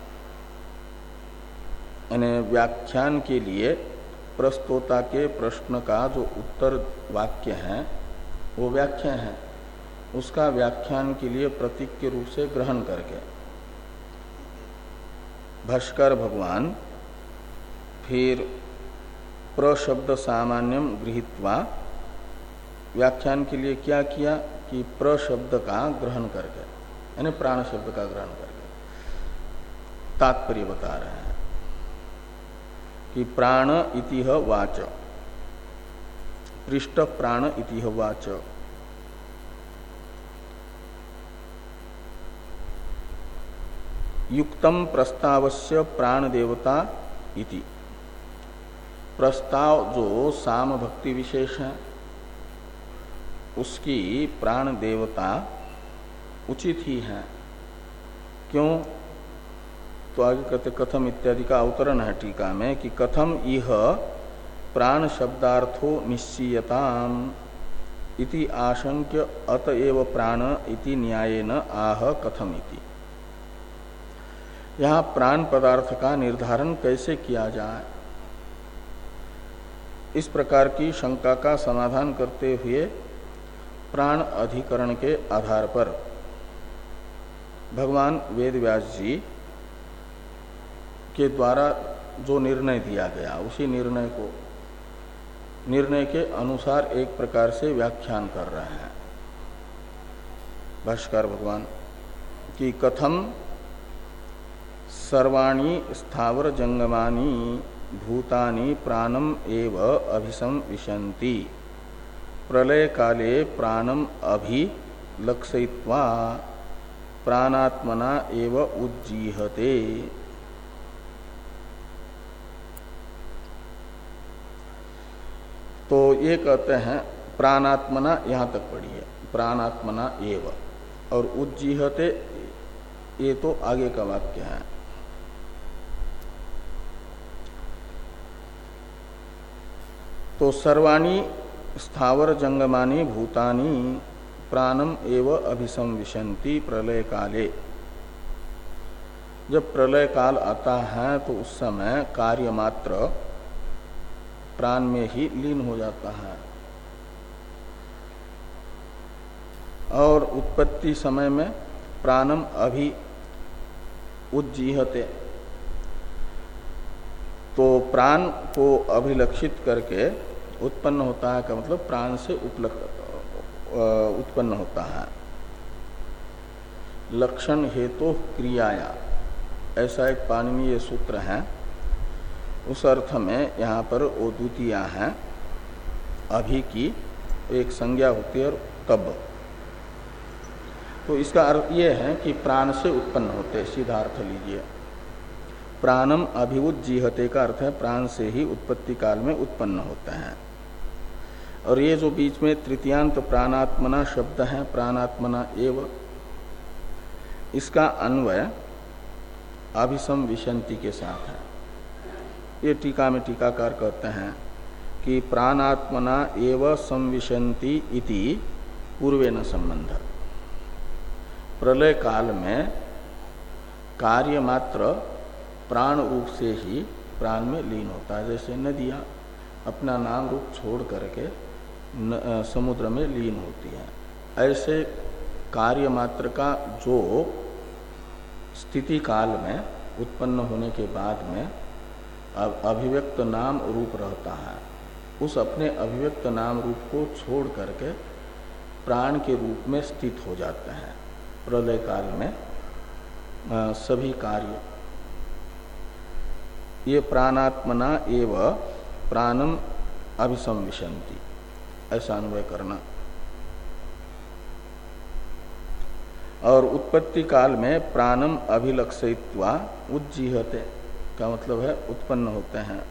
Speaker 1: यानी व्याख्यान के लिए प्रस्तोता के प्रश्न का जो उत्तर वाक्य है वो व्याख्या है, उसका व्याख्यान के लिए प्रतीक के रूप से ग्रहण करके भाष्कर भगवान फिर प्रशब्द सामान्यम गृहीत्वा व्याख्यान के लिए क्या किया कि प्रशब्द का ग्रहण करके, यानी प्राण शब्द का ग्रहण करके तात्पर्य बता रहे हैं कि प्राण इतिह वाच, पृष्ठ प्राण इतिह वाच। युक्तम प्रस्तावस्य प्राण देवता इति। प्रस्ताव जो साम भक्ति विशेष है उसकी प्राण देवता उचित ही है। क्यों? तो आगे कहते कथम इत्यादि का अवतरण है टीका में कि कथम इह प्राण शब्दार्थो निश्चीयताम इति आशंक्य अतएव प्राण इति न्यायेन आह कथम इति। यहाँ प्राण पदार्थ का निर्धारण कैसे किया जाए, इस प्रकार की शंका का समाधान करते हुए प्राण अधिकरण के आधार पर भगवान वेदव्यास जी के द्वारा जो निर्णय दिया गया उसी निर्णय को निर्णय के अनुसार एक प्रकार से व्याख्यान कर रहे हैं भाष्कर भगवान कि कथम सर्वाणि स्थावर जंगमानि भूतानि प्राणम एव अभिसंविशन्ति प्रलय काले प्राणम अभिलक्षयित्वा प्राणात्मना एव उज्जीहते। तो ये कहते हैं प्राणात्मना, यहाँ तक पढ़िए, प्राणात्मना एव, और उज्जीहते ये तो आगे का वाक्य है। तो सर्वाणी स्थावर जंगमानी भूतानी प्राणम एव अभिसंविशन्ति प्रलय काले। जब प्रलय काल आता है तो उस समय कार्य मात्र प्राण में ही लीन हो जाता है और उत्पत्ति समय में प्राणम अभि उज्जीहते, तो प्राण को अभिलक्षित करके उत्पन्न होता है का मतलब प्राण से उत्पन्न होता है। लक्षण हेतु क्रियाया, ऐसा एक पाणिनीय सूत्र है, उस अर्थ में यहाँ पर वो द्वितीया है अभि की एक संज्ञा होती है और तब, तो इसका अर्थ ये है कि प्राण से उत्पन्न होते, सीधा अर्थ लीजिए। प्राणम अभिउज्जीहते का अर्थ है प्राण से ही उत्पत्ति काल में उत्पन्न होते हैं। और ये जो बीच में तृतीयांत प्राणात्मना शब्द है, प्राणात्मना एव, इसका अन्वय अभिसंविशन्ति के साथ है। ये टीका में टीकाकार कहते हैं कि प्राणात्मना एव संविशन्ति इति पूर्वेन संबंध। प्रलय काल में कार्य मात्र प्राण रूप से ही प्राण में लीन होता है, जैसे नदियाँ अपना नाम रूप छोड़ करके न, समुद्र में लीन होती है। ऐसे कार्य मात्र का जो स्थिति काल में उत्पन्न होने के बाद में अभिव्यक्त नाम रूप रहता है, उस अपने अभिव्यक्त नाम रूप को छोड़ करके प्राण के रूप में स्थित हो जाते हैं। प्रलय काल में आ, सभी कार्य ये प्राणात्मना एव प्राणम अभिसंविशन्ति, ऐसा अन्वय करना। और उत्पत्ति काल में प्राणम अभिलक्षयित्वा उज्जीहते का मतलब है उत्पन्न होते हैं।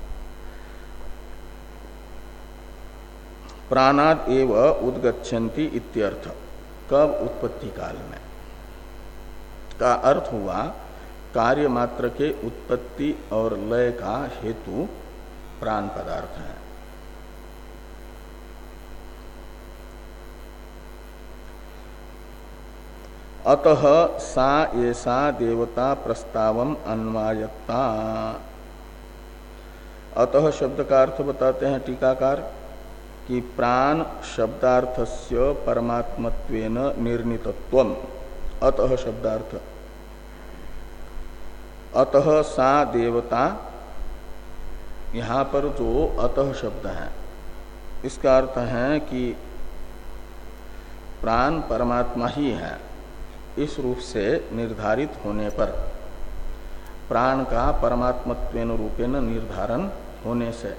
Speaker 1: प्राणाद एव उद्गच्छन्ति इत्यर्थ, कब? उत्पत्ति काल में। का अर्थ हुआ कार्य मात्र के उत्पत्ति और लय का हेतु प्राण पदार्थ है। अतः सा ऐसा देवता प्रस्तावम अन्वायत्ता। अतः शब्द का अर्थ बताते हैं टीकाकार कि प्राण शब्दार्थस्य परमात्मत्वेन निर्णीतत्वम। अतः शब्दार्थ, अतः सा देवता, यहाँ पर जो अतः शब्द है इसका अर्थ है कि प्राण परमात्मा ही है, इस रूप से निर्धारित होने पर, प्राण का परमात्मत्वेन रूपेण निर्धारण होने से,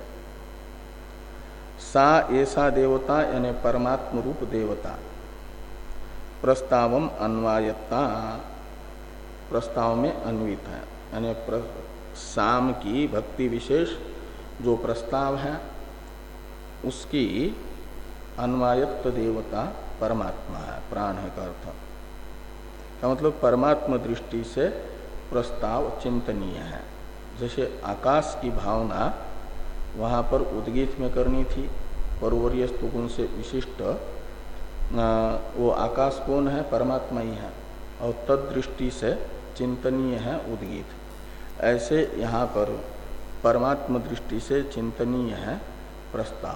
Speaker 1: सा ऐसा देवता यानी परमात्म रूप देवता प्रस्तावम अन्वायत्ता, प्रस्ताव में अन्वित है, यानी साम की भक्ति विशेष जो प्रस्ताव है उसकी अन्वायत्त देवता परमात्मा है, प्राण है का अर्थ। का मतलब परमात्म दृष्टि से प्रस्ताव चिंतनीय है। जैसे आकाश की भावना वहाँ पर उद्गीत में करनी थी, परवर्यस्तु गुण से विशिष्ट वो आकाश कौन है? परमात्मा ही है, और तद दृष्टि से चिंतनीय है उद्गीत। ऐसे यहाँ पर परमात्म दृष्टि से चिंतनीय है प्रस्ताव।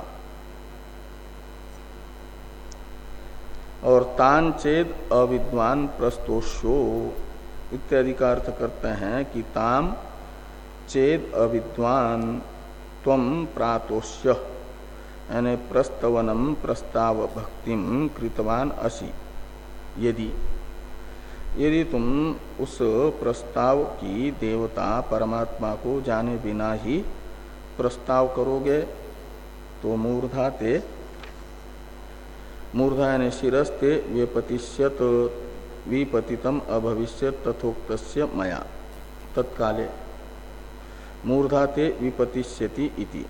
Speaker 1: और तान चेद अविद्वान प्रस्तोष्यो इत्यादि का अर्थ करते हैं कि ताम चेद अविद्वान त्वम प्रातोष्य, यानी प्रस्तवनम प्रस्ताव भक्तिम कृतवान असि। यदि यदि तुम उस प्रस्ताव की देवता परमात्मा को जाने बिना ही प्रस्ताव करोगे तो मूर्धा ते, मूर्धा यानी शिरस्ते व्यपतिष्यत विपतितम अभविष्यत तथोक्तस्य मया तत्काले मूर्धा ते विपतिष्यति इति।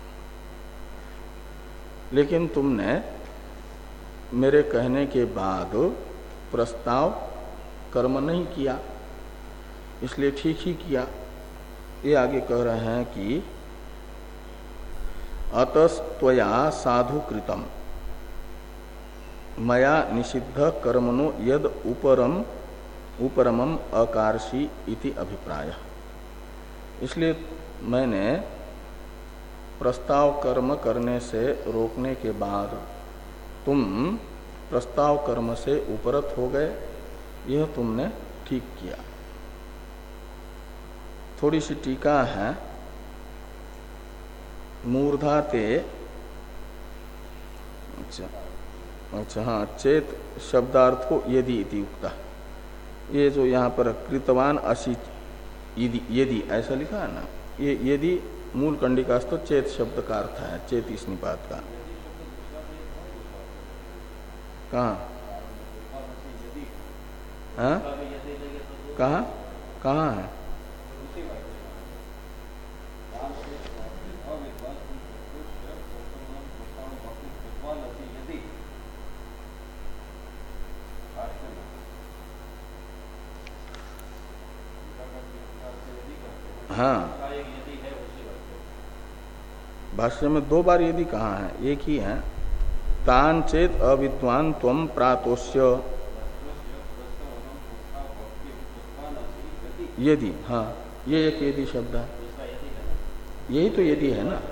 Speaker 1: लेकिन तुमने मेरे कहने के बाद प्रस्ताव कर्म नहीं किया, इसलिए ठीक ही किया। ये आगे कह रहे हैं कि अतस्त्वया साधु कृतम मया निषिद्ध कर्मणो यद उपरम उपरमम अकारशी इति अभिप्राय। इसलिए मैंने प्रस्ताव कर्म करने से रोकने के बाद तुम प्रस्ताव कर्म से उपरत हो गए, यह तुमने ठीक किया। थोड़ी सी टीका है। मूर्धाते, अच्छा अच्छा हाँ, चेत शब्दार्थो यदि इति उक्ता। ये जो यहाँ पर कृतवान असि यदि यदि ऐसा लिखा है ना, ये यदि मूल कंडिकास्त चेत शब्द का अर्थ है, चेत इस निपात का। कहाँ हाँ? कहाँ कहाँ है? हाँ, भाष्य में दो बार यदि कहा है, एक ही है। तान चेत अविद्वान त्वम प्रातोष्य यदि, हाँ ये एक यदि शब्द है, यही तो यदि है ना।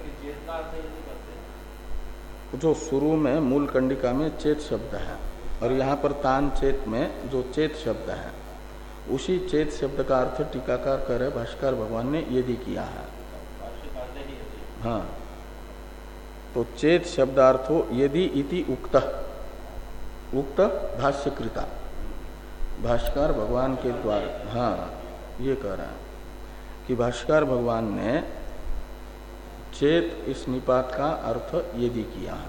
Speaker 1: जो शुरू में मूल कंडिका में चेत शब्द है और यहाँ पर तान चेत में जो चेत शब्द है, उसी चेत शब्द का अर्थ टीकाकार कर रहे भाष्कर भगवान ने यदि किया है। हाँ, तो चेत शब्दार्थो यदि इति उक्त उक्त भाष्यकृता, भाष्कर भगवान के द्वारा। हाँ, ये कह रहा है कि भाष्कर भगवान ने चेत इस निपात का अर्थ यदि किया है।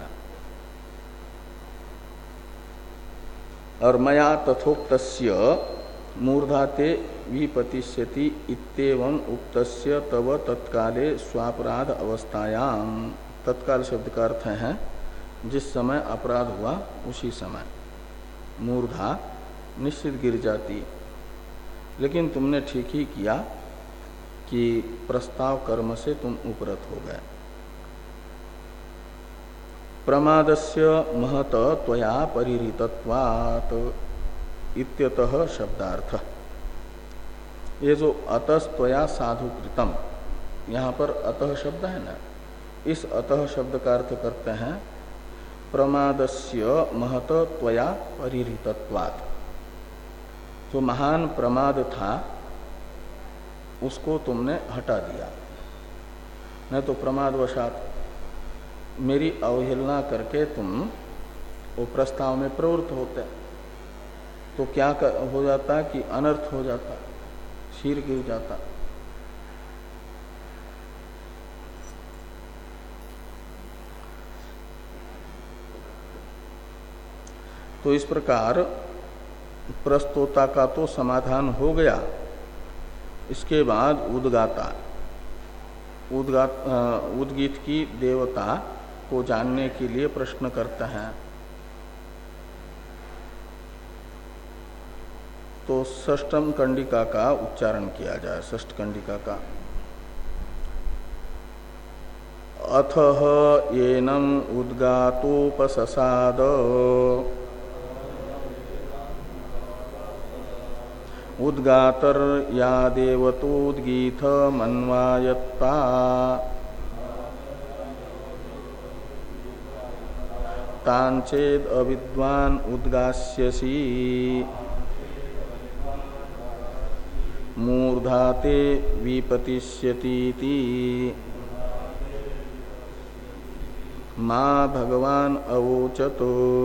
Speaker 1: और मया तथोक्तस्य मूर्धाते विपतिष्यति इत्येवं उक्तस्य तव तत्काले स्वापराध अवस्थायाम। तत्काल शब्द का अर्थ है जिस समय अपराध हुआ उसी समय मूर्धा निश्चित गिर जाती। लेकिन तुमने ठीक ही किया कि प्रस्ताव कर्म से तुम उपरत हो गए। प्रमादस्य महत त्वया परिहृतत्वात् इत्यतः शब्दार्थ। ये जो अतस्त्वया साधु कृतम, यहाँ पर अतः शब्द है ना, इस अतः शब्द का अर्थ करते हैं प्रमादस्य महत त्वया परिहृतत्वात्। जो महान प्रमाद था उसको तुमने हटा दिया। नहीं तो प्रमादवशात मेरी अवहेलना करके तुम वो प्रस्ताव में प्रवृत्त होते तो क्या कर, हो जाता कि अनर्थ हो जाता, शीर गिर जाता। तो इस प्रकार प्रस्तोता का तो समाधान हो गया। इसके बाद उद्गाता, उद्गात उद्गीत की देवता को जानने के लिए प्रश्न करते हैं। तो षष्ठम कंडिका का उच्चारण किया जाए। षष्ठ कंडिका का अथह येनम उद्गातोपससाद उद्गातर या देवतोद्गीत मन्वायत्ता तांचेद अविद्वान उद्गास्यसि मूर्धाते विपतिष्यतीति मां भगवान अवोचत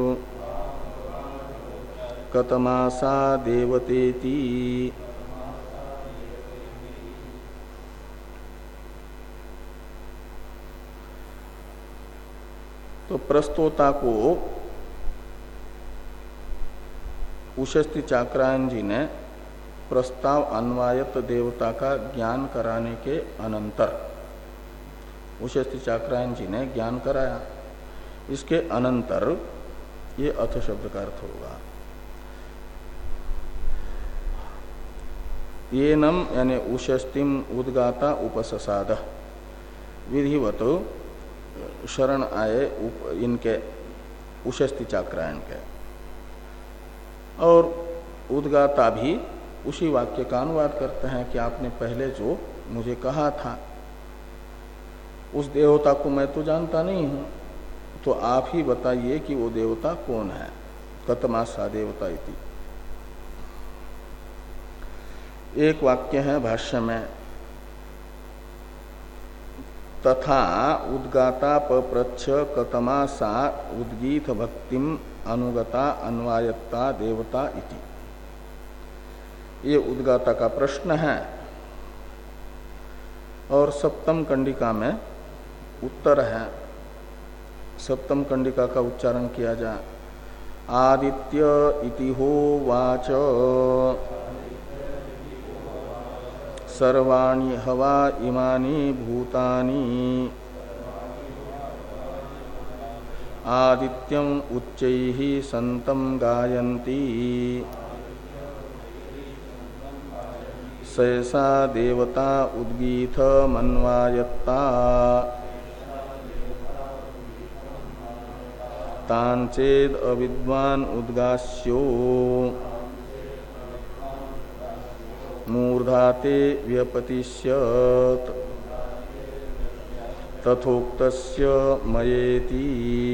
Speaker 1: कतमासा देवतेति। तो प्रस्तोता को उशस्ति चाक्रायन जी ने प्रस्ताव अन्वायत देवता का ज्ञान कराने के अनंतर, उशस्ति चाक्रायन जी ने ज्ञान कराया, इसके अनंतर ये अथ शब्द का अर्थ होगा। ये नम यानी उशस्तिम उद्गाता उपससाद विधिवत शरण आए इनके उषस्ति चाक्रायण के, और उद्गाता भी उसी वाक्य का अनुवाद करते हैं कि आपने पहले जो मुझे कहा था उस देवता को मैं तो जानता नहीं हूं, तो आप ही बताइए कि वो देवता कौन है, कतमासा देवता इति। एक वाक्य है भाष्य में, तथा उद्गाता पप्रच्छ कतमा सा उद्गीत भक्तिम अनुगता अन्वायत्ता देवता इति। ये उद्गाता का प्रश्न है और सप्तम कंडिका में उत्तर है। सप्तम कंडिका का उच्चारण किया जाए। आदित्य इति होवाच सर्वाणि हवा इमानि भूतानि आदित्यम उच्चैः संतं गायन्ति सैसा देवता उद्गीत मन्वायत्ता तांचेद अविद्वान उद्गास्यो मूर्धाते व्यपतिष्यत तथोक्तस्य मयेति।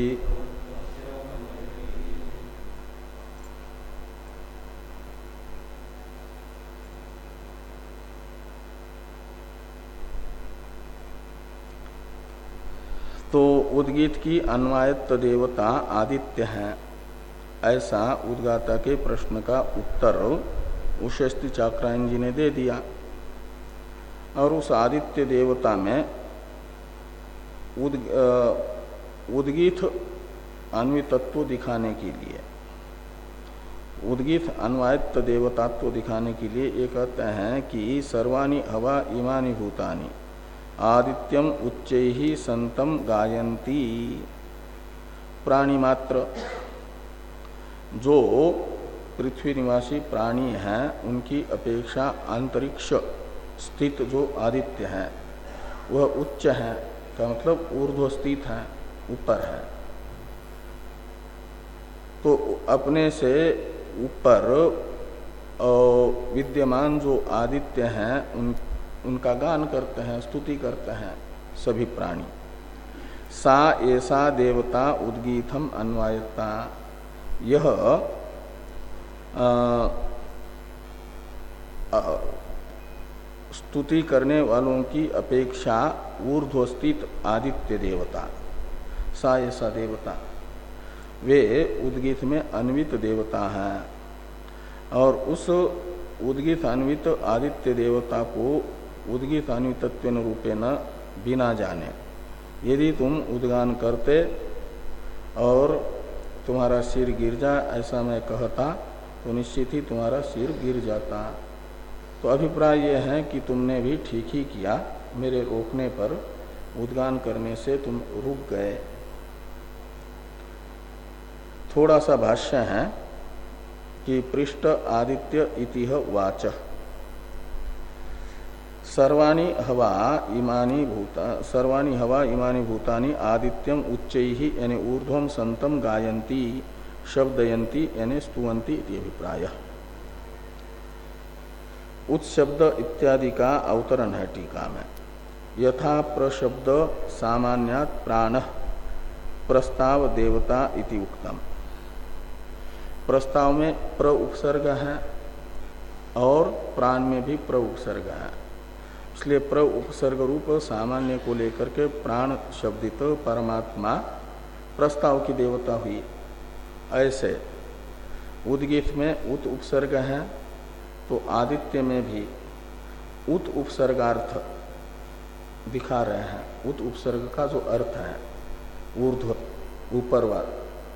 Speaker 1: तो उद्गीत की अन्वायत्त देवता आदित्य है, ऐसा उद्गाता के प्रश्न का उत्तर उषस्ति चाक्रायन जी ने दे दिया। और उस आदित्य देवता में उद, उद्गीत अन्वितत्व दिखाने के लिए, उद्गीत अन्वायत्त देवतात्व दिखाने के लिए ये कहते हैं कि सर्वाणि हवा इमानि भूतानि आदित्यम उच्चैः संतम गायन्ति। प्राणी मात्र जो पृथ्वी निवासी प्राणी हैं उनकी अपेक्षा अंतरिक्ष स्थित जो आदित्य है वह उच्च है, का मतलब ऊर्ध्व स्थित है, ऊपर है। तो अपने से ऊपर विद्यमान जो आदित्य हैं उन उनका गान करते हैं, स्तुति करते हैं सभी प्राणी। सा ऐसा देवता उद्गीतम अन्वायत्ता, यह स्तुति करने वालों की अपेक्षा ऊर्ध्वस्थित आदित्य देवता, सा ऐसा देवता, वे उद्गीत में अन्वित देवता हैं। और उस उद्गीत अन्वित आदित्य देवता को उद्गीत अन्वितत्वेन रूपेण बिना जाने यदि तुम उद्गान करते और तुम्हारा सिर गिर जाए ऐसा मैं कहता तो निश्चित ही तुम्हारा सिर गिर जाता। तो अभिप्राय यह है कि तुमने भी ठीक ही किया, मेरे रोकने पर उद्गान करने से तुम रुक गए। थोड़ा सा भाष्य है कि पृष्ठ आदित्य इतिह वाच सर्वाणि हवा इमानि भूता सर्वाणि हवा इमानि भूतानि आदित्यम उच्चैः यानी ऊर्ध्वम संतम गायन्ति शब्दयन्ति यानी स्तुवन्ति इति अभिप्राय। उत्शब्द इत्यादि का अवतरण है टीका में। यथा प्रशब्द सामान्यात् प्राण प्रस्ताव देवता इति उक्तम। प्रस्ताव में प्र उपसर्ग है और प्राण में भी प्र उपसर्ग है, इसलिए प्र उपसर्ग रूप सामान्य को लेकर के प्राण शब्दित परमात्मा प्रस्ताव की देवता हुई। ऐसे उद्गीत में उत उपसर्ग है तो आदित्य में भी उत उपसर्गार्थ दिखा रहे हैं। उत उपसर्ग का जो अर्थ है ऊर्ध्व ऊपरवाद,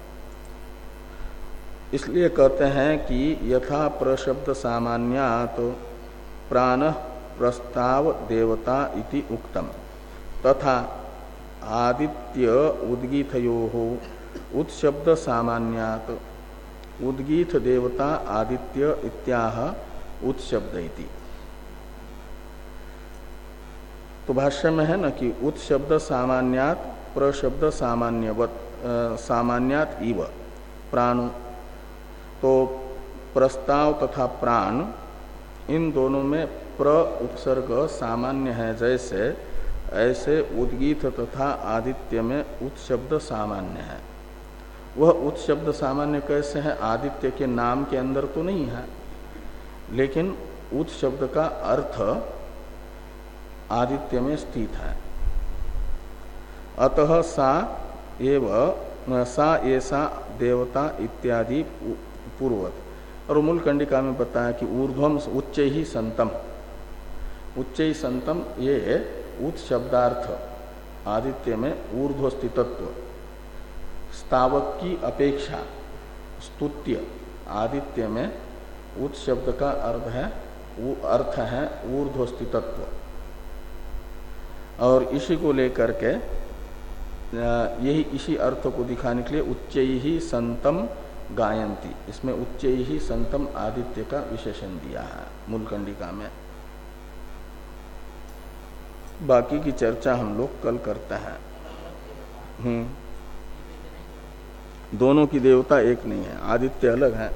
Speaker 1: इसलिए कहते हैं कि यथा प्रशब्द सामान्यात् प्राण प्रस्ताव देवता इति उक्तम तथा आदित्य उद्गीतयोः उत्शब्द सामान्यात् उद्गीत देवता आदित्य इत्याह उत्शब्द इति। तो भाष्य में है न कि उत्शब्द सामान्यात् प्रशब्द सामान्यवत सामान्यात इव प्राणु, तो प्रस्ताव तथा प्राण इन दोनों में प्र उपसर्ग सामान्य है जैसे, ऐसे उद्गीत तथा आदित्य में उत शब्द सामान्य है। वह उत शब्द सामान्य कैसे है? आदित्य के नाम के अंदर तो नहीं है, लेकिन उत शब्द का अर्थ आदित्य में स्थित है। अतः सा एव सा ऐसा देवता इत्यादि पूर्वत। और मूल कंडिका में बताया कि ऊर्ध्वम उच्च ही संतम, उच्च ही संतम ये उत शब्दार्थ आदित्य में ऊर्ध्व स्थितत्व, स्तावक की अपेक्षा स्तुत्य आदित्य में उत शब्द का अर्थ है अर्थ है ऊर्ध्व स्थितत्व। और इसी को लेकर के यही इसी अर्थ को दिखाने के लिए उच्च ही संतम गायंती, इसमें उच्च ही संतम आदित्य का विशेषण दिया है मूल कंडिका में। बाकी की चर्चा हम लोग कल करते हैं। हम्म दोनों की देवता एक नहीं है, आदित्य अलग है।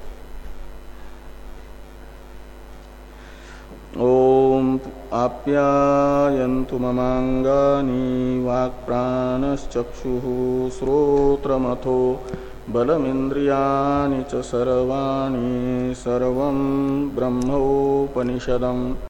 Speaker 1: ओम आप्यायन्तु ममांगानि वाक्प्राणश्चक्षुः श्रोत्रमथो बलमिन्द्रियाणि च सर्वाणि सर्वं ब्रह्मोपनिषदम्।